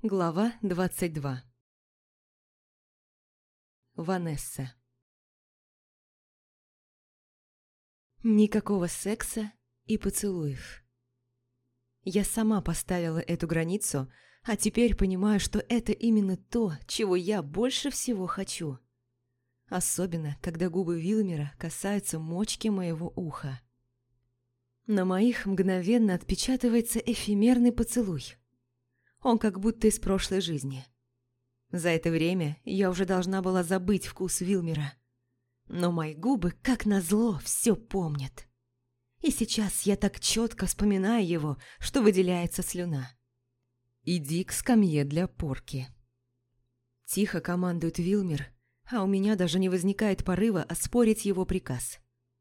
Глава 22. Ванесса. Никакого секса и поцелуев. Я сама поставила эту границу, а теперь понимаю, что это именно то, чего я больше всего хочу. Особенно, когда губы Вилмера касаются мочки моего уха. На моих мгновенно отпечатывается эфемерный поцелуй. Он как будто из прошлой жизни. За это время я уже должна была забыть вкус Вилмера. Но мои губы, как назло, все помнят. И сейчас я так четко вспоминаю его, что выделяется слюна. «Иди к скамье для порки». Тихо командует Вилмер, а у меня даже не возникает порыва оспорить его приказ.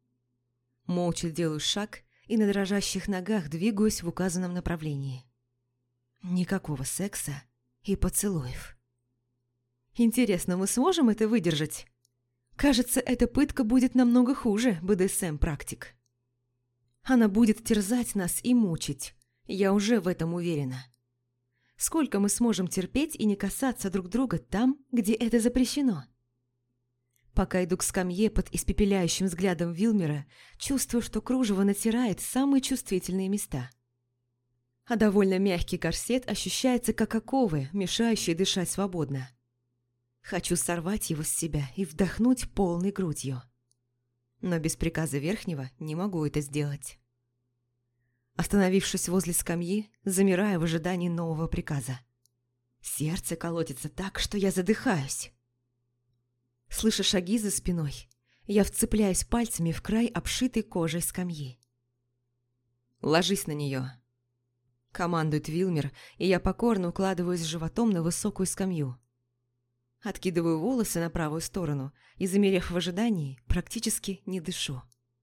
Молча делаю шаг и на дрожащих ногах двигаюсь в указанном направлении. Никакого секса и поцелуев. Интересно, мы сможем это выдержать? Кажется, эта пытка будет намного хуже БДСМ-практик. Она будет терзать нас и мучить, я уже в этом уверена. Сколько мы сможем терпеть и не касаться друг друга там, где это запрещено? Пока иду к скамье под испепеляющим взглядом Вилмера, чувствую, что кружево натирает самые чувствительные места. А довольно мягкий корсет ощущается как оковы, мешающие дышать свободно. Хочу сорвать его с себя и вдохнуть полной грудью. Но без приказа Верхнего не могу это сделать. Остановившись возле скамьи, замираю в ожидании нового приказа. Сердце колотится так, что я задыхаюсь. Слыша шаги за спиной, я вцепляюсь пальцами в край обшитой кожей скамьи. «Ложись на нее», — командует Вилмер, и я покорно укладываюсь животом на высокую скамью. Откидываю волосы на правую сторону и, замерев в ожидании, практически не дышу.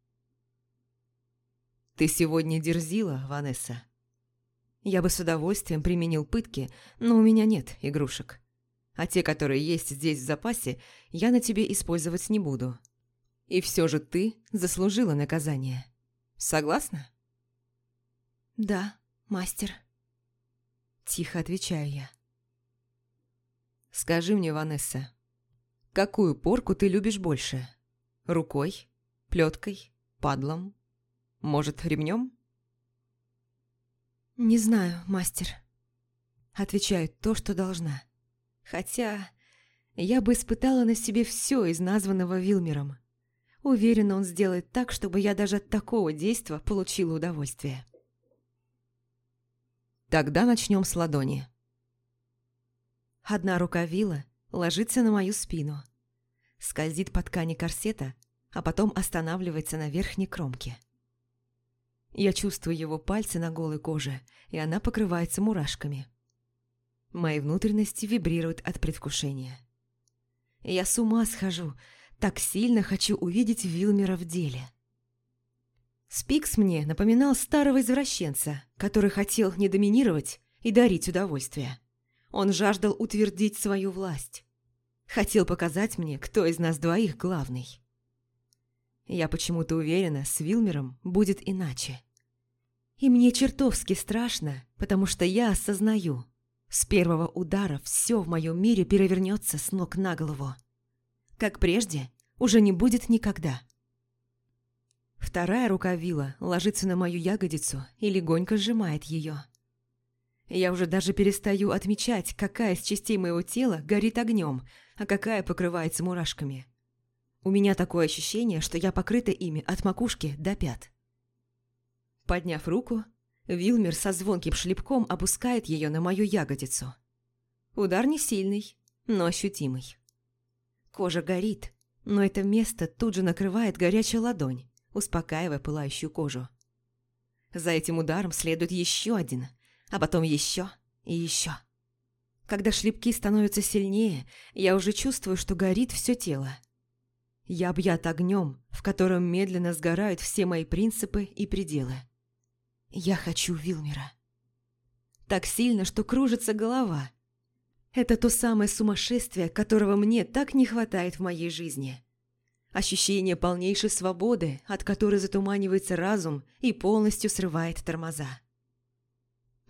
«Ты сегодня дерзила, Ванесса. Я бы с удовольствием применил пытки, но у меня нет игрушек. А те, которые есть здесь в запасе, я на тебе использовать не буду. И все же ты заслужила наказание. Согласна?» «Да, мастер», – тихо отвечаю я. «Скажи мне, Ванесса, какую порку ты любишь больше? Рукой, плеткой, падлом? Может, ремнем?» «Не знаю, мастер», – отвечаю то, что должна. Хотя я бы испытала на себе все из названного Вилмером. Уверена, он сделает так, чтобы я даже от такого действа получила удовольствие. Тогда начнем с ладони. Одна рука Вилла ложится на мою спину, скользит по ткани корсета, а потом останавливается на верхней кромке. Я чувствую его пальцы на голой коже, и она покрывается мурашками. Мои внутренности вибрируют от предвкушения. Я с ума схожу, так сильно хочу увидеть Вилмера в деле. Спикс мне напоминал старого извращенца, который хотел не доминировать и дарить удовольствие. Он жаждал утвердить свою власть. Хотел показать мне, кто из нас двоих главный. Я почему-то уверена, с Вилмером будет иначе. И мне чертовски страшно, потому что я осознаю, с первого удара все в моем мире перевернется с ног на голову. Как прежде, уже не будет никогда. Вторая рука Вилла ложится на мою ягодицу и легонько сжимает ее. Я уже даже перестаю отмечать, какая из частей моего тела горит огнем, а какая покрывается мурашками. У меня такое ощущение, что я покрыта ими от макушки до пят. Подняв руку, Вилмер со звонким шлепком опускает ее на мою ягодицу. Удар не сильный, но ощутимый. Кожа горит, но это место тут же накрывает горячая ладонь, успокаивая пылающую кожу. За этим ударом следует еще один, а потом еще и еще. Когда шлепки становятся сильнее, я уже чувствую, что горит все тело. Я объят огнем, в котором медленно сгорают все мои принципы и пределы. Я хочу Вилмера. Так сильно, что кружится голова. Это то самое сумасшествие, которого мне так не хватает в моей жизни. Ощущение полнейшей свободы, от которой затуманивается разум и полностью срывает тормоза.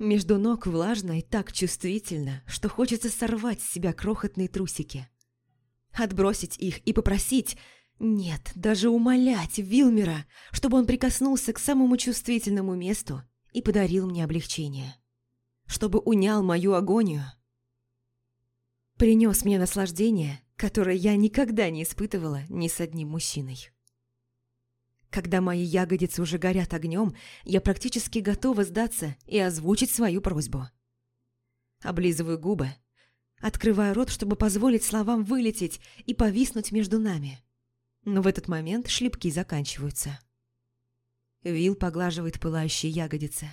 Между ног влажно и так чувствительно, что хочется сорвать с себя крохотные трусики. Отбросить их и попросить, нет, даже умолять Вилмера, чтобы он прикоснулся к самому чувствительному месту и подарил мне облегчение. Чтобы унял мою агонию. Принес мне наслаждение, которое я никогда не испытывала ни с одним мужчиной. Когда мои ягодицы уже горят огнем, я практически готова сдаться и озвучить свою просьбу. Облизываю губы, открываю рот, чтобы позволить словам вылететь и повиснуть между нами. Но в этот момент шлепки заканчиваются. Вил поглаживает пылающие ягодицы.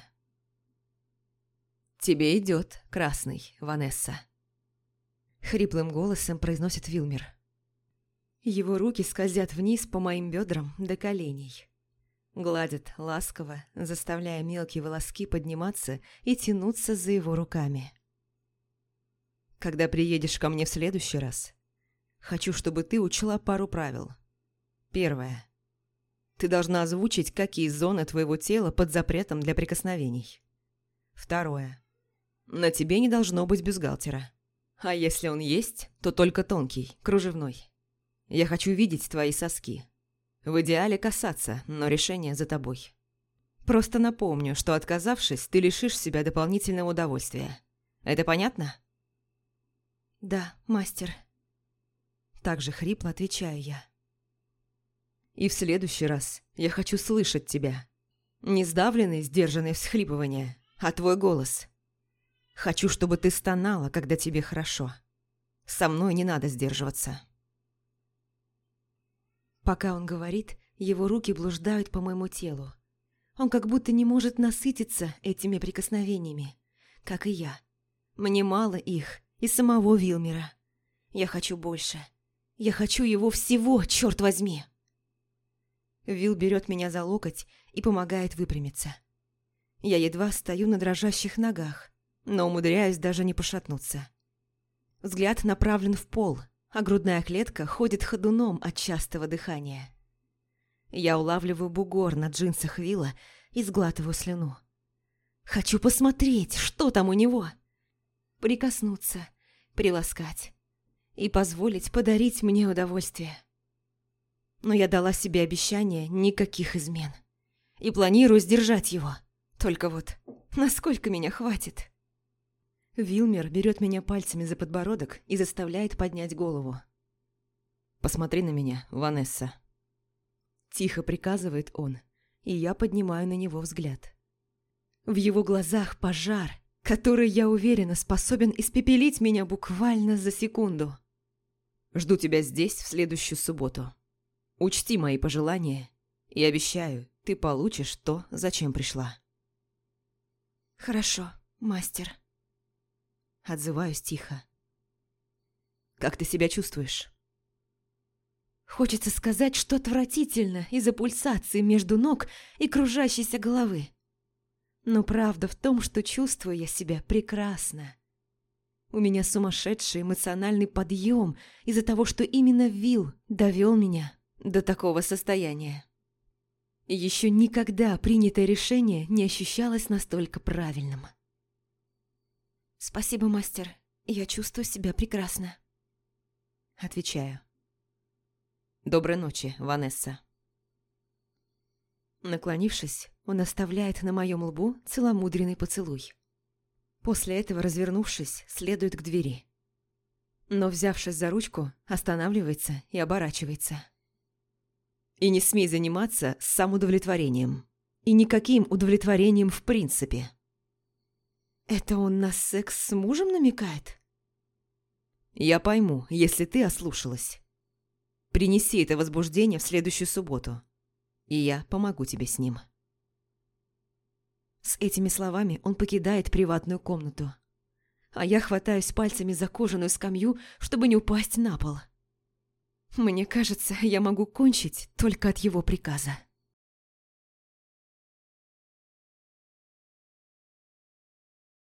«Тебе идет, красный, Ванесса», — хриплым голосом произносит Вилмер. Его руки скользят вниз по моим бедрам до коленей. Гладят ласково, заставляя мелкие волоски подниматься и тянуться за его руками. «Когда приедешь ко мне в следующий раз, хочу, чтобы ты учла пару правил. Первое. Ты должна озвучить, какие зоны твоего тела под запретом для прикосновений. Второе. На тебе не должно быть бюстгальтера. А если он есть, то только тонкий, кружевной. Я хочу видеть твои соски. В идеале касаться, но решение за тобой. Просто напомню, что отказавшись, ты лишишь себя дополнительного удовольствия. Это понятно?» «Да, мастер». Так же хрипло отвечаю я. «И в следующий раз я хочу слышать тебя. Не сдавленные, сдержанные всхлипывания, а твой голос. Хочу, чтобы ты стонала, когда тебе хорошо. Со мной не надо сдерживаться». Пока он говорит, его руки блуждают по моему телу. Он как будто не может насытиться этими прикосновениями, как и я. Мне мало их и самого Вилмера. Я хочу больше. Я хочу его всего, черт возьми. Вил берет меня за локоть и помогает выпрямиться. Я едва стою на дрожащих ногах, но умудряюсь даже не пошатнуться. Взгляд направлен в пол, а грудная клетка ходит ходуном от частого дыхания. Я улавливаю бугор на джинсах Вилла и сглатываю слюну. Хочу посмотреть, что там у него. Прикоснуться, приласкать и позволить подарить мне удовольствие. Но я дала себе обещание никаких измен. И планирую сдержать его. Только вот, насколько меня хватит? Вилмер берет меня пальцами за подбородок и заставляет поднять голову. «Посмотри на меня, Ванесса». Тихо приказывает он, и я поднимаю на него взгляд. В его глазах пожар, который, я уверена, способен испепелить меня буквально за секунду. «Жду тебя здесь в следующую субботу. Учти мои пожелания, и обещаю, ты получишь то, зачем пришла». «Хорошо, мастер». Отзываюсь тихо. «Как ты себя чувствуешь?» Хочется сказать, что отвратительно из-за пульсации между ног и кружащейся головы. Но правда в том, что чувствую я себя прекрасно. У меня сумасшедший эмоциональный подъем из-за того, что именно Вил довел меня до такого состояния. И еще никогда принятое решение не ощущалось настолько правильным. «Спасибо, мастер. Я чувствую себя прекрасно». Отвечаю. «Доброй ночи, Ванесса». Наклонившись, он оставляет на моем лбу целомудренный поцелуй. После этого, развернувшись, следует к двери. Но, взявшись за ручку, останавливается и оборачивается. «И не смей заниматься самоудовлетворением. И никаким удовлетворением в принципе». Это он на секс с мужем намекает? «Я пойму, если ты ослушалась. Принеси это возбуждение в следующую субботу, и я помогу тебе с ним». С этими словами он покидает приватную комнату, а я хватаюсь пальцами за кожаную скамью, чтобы не упасть на пол. Мне кажется, я могу кончить только от его приказа.